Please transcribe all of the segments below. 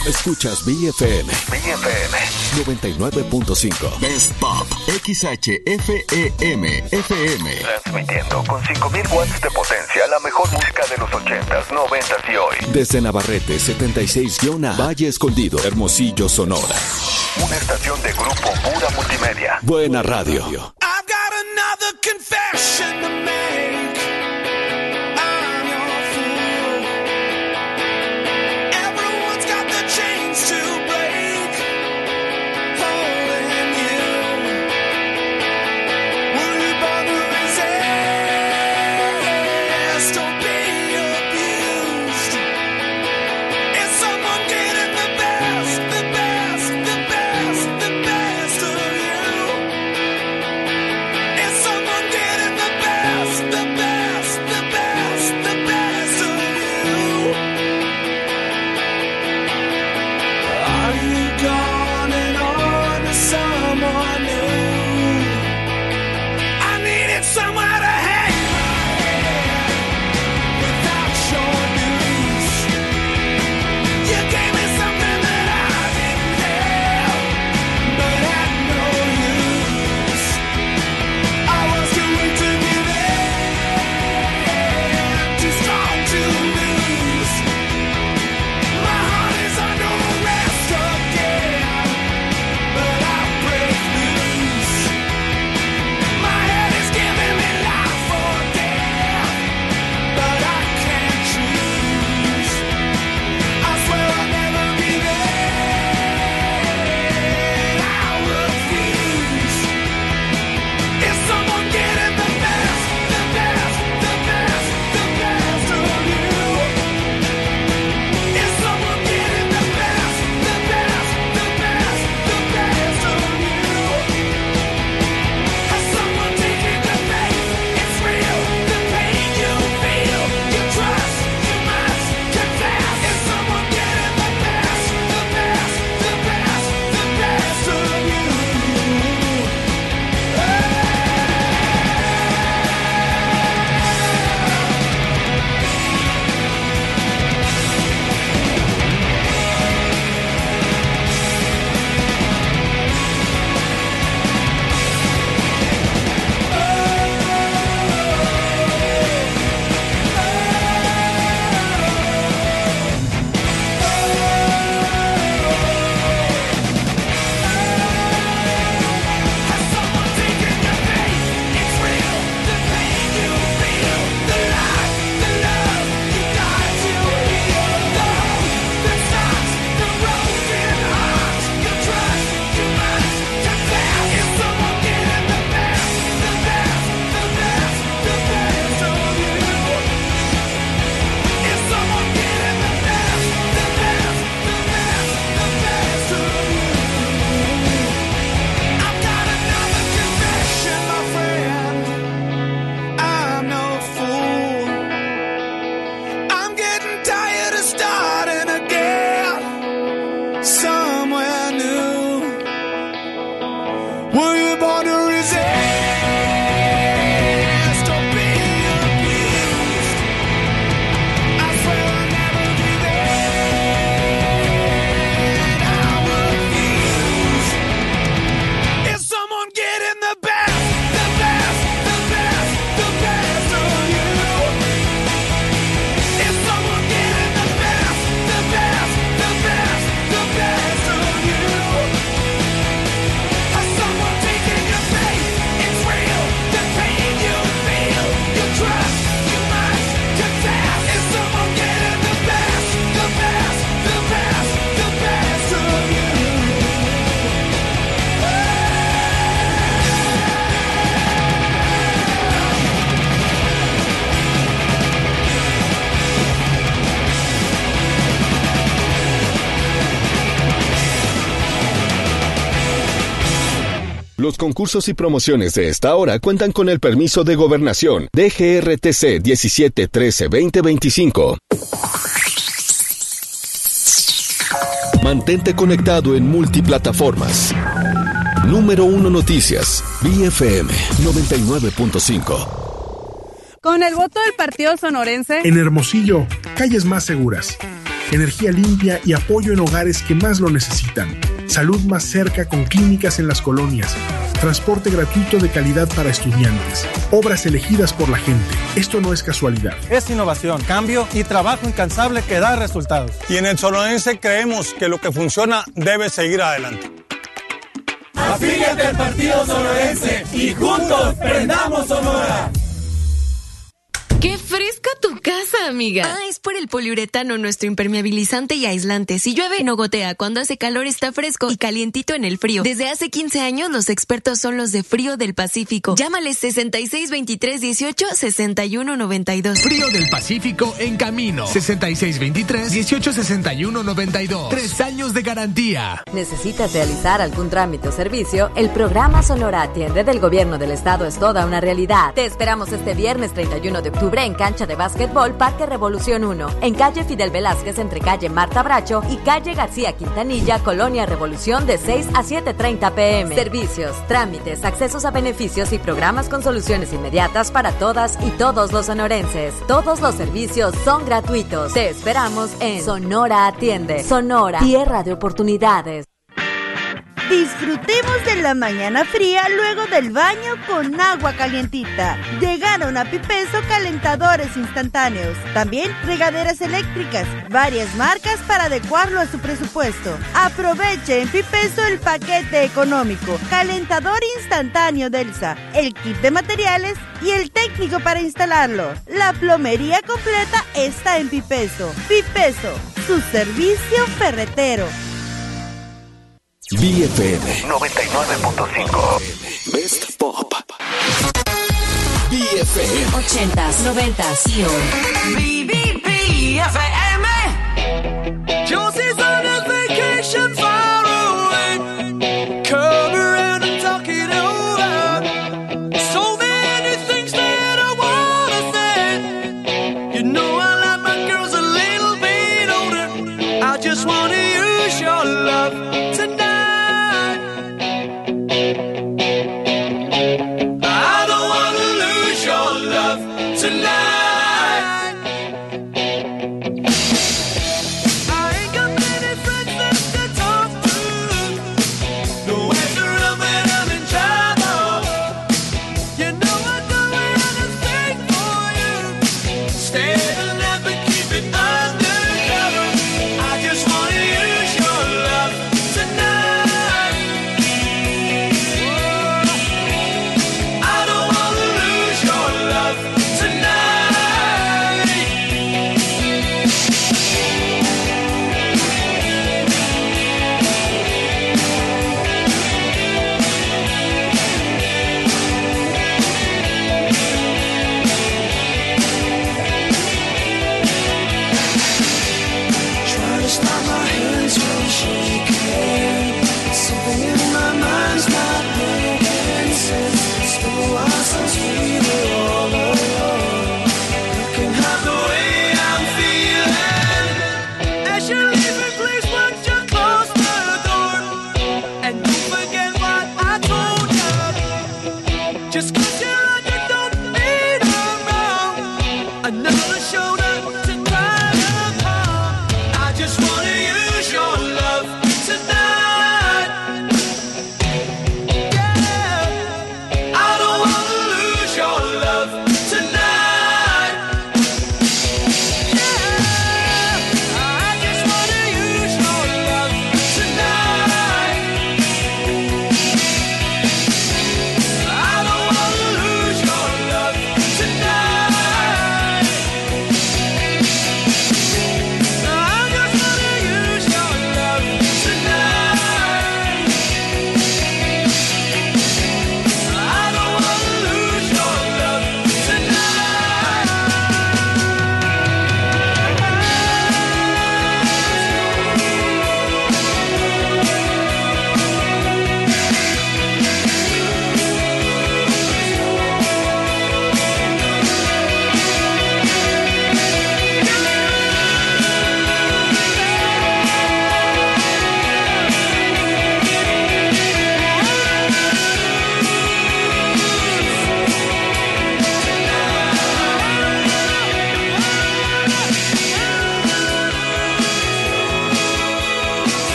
Escuchas BFM 99.5. Best Pop XHFEM FM. Transmitiendo con 5,000 watts de potencia la mejor música de los 80s, 90s y hoy. Desde Navarrete 76-A, Valle Escondido, Hermosillo, Sonora. Una estación de Grupo Pura Multimedia. Buena radio. I've got another confession to make. I'm your fool. Everyone's got the chains to break. Holding you. Will you bother resist or be abused? Is someone getting the best, the best, the best, the best of you? Is someone getting the best, the best, the best, the best of you? Are you gone and on to someone new? I needed somewhere to hang my head without your news. You gave me something that I didn't have, but had no use. I was too weak to give in, too strong to lose. My heart is under arrest again, but I break loose. My head is giving me life or death, but I can't choose. I swear I'll never be there. I refuse. Is someone getting the best, the best, the best, the best of you? Is someone getting the best, the best, the best, the best of you? Has someone taken the faith? It's real, the pain you feel, you trust, you must confess. Is someone getting the best, the best, the best, the best of you? Has someone taken your faith? It's real, the pain you feel, the life, the love you got to heal, the hope that stops the broken heart. You trust, you must confess. Is someone getting the best, the best, the best, the best of you? Is someone getting the best, the best, the best, the best of you? I've got another confession, my friend. I'm no fool. I'm getting tired of starting again somewhere new. Were you born to resist or be abused? I swear I'll never be there. I refuse. Is someone getting the best, the best, the best, the best of you? Is someone getting the best, the best, the best, the best of you? Has someone taken your faith? It's real, the pain you feel, you trust, you must confess. Is someone getting the best, the best, the best, the best of you? Los concursos y promociones de esta hora cuentan con el permiso de gobernación DGRTC 1713-2025. Mantente conectado en multiplataformas. Número 1 Noticias, BFM 99.5. Con el voto del Partido Sonorense, En Hermosillo, calles más seguras. energía limpia y apoyo en hogares que más lo necesitan. Salud más cerca con clínicas en las colonias. Transporte gratuito de calidad para estudiantes. Obras elegidas por la gente. Esto no es casualidad. Es innovación, cambio y trabajo incansable que da resultados. Y en el Sonorense creemos que lo que funciona debe seguir adelante. Afíliate al Partido Sonorense y juntos prendamos Sonora. ¡Qué fresca tu casa, amiga! Ah, es por el poliuretano, nuestro impermeabilizante y aislante. Si llueve, no gotea. Cuando hace calor, está fresco y calientito en el frío. Desde hace 15 años, los expertos son los de Frío del Pacífico. Llámales 662318-6192. Frío del Pacífico en camino. 6623-186192. 3 años de garantía. ¿Necesitas realizar algún trámite o servicio? El programa Sonora Atiende del Gobierno del Estado es toda una realidad. Te esperamos este viernes 31 de octubre en cancha de básquetbol Parque Revolución 1, en calle Fidel Velázquez entre calle Marta Bracho y calle García Quintanilla, Colonia Revolución, de 6 a 7:30 p.m. Servicios, trámites, accesos a beneficios y programas con soluciones inmediatas para todas y todos los sonorenses. Todos los servicios son gratuitos. Te esperamos en Sonora Atiende. Sonora, tierra de oportunidades. Disfrutemos de la mañana fría luego del baño con agua calientita. Llegaron a Pipeso calentadores instantáneos. También regaderas eléctricas, varias marcas para adecuarlo a su presupuesto. Aproveche en Pipeso el paquete económico, calentador instantáneo Delsa, el kit de materiales y el técnico para instalarlo. La plomería completa está en Pipeso. Pipeso, su servicio ferretero. BFM 99.5 Best Pop. BFM 80s, 90s y hoy. BFM. Josie's on a vacation far away. Come around and talk it over. So many things that I wanna say. You know I like my girls a little bit older. I just wanna use your love tonight.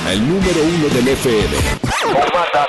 el número 1 del FM. Omar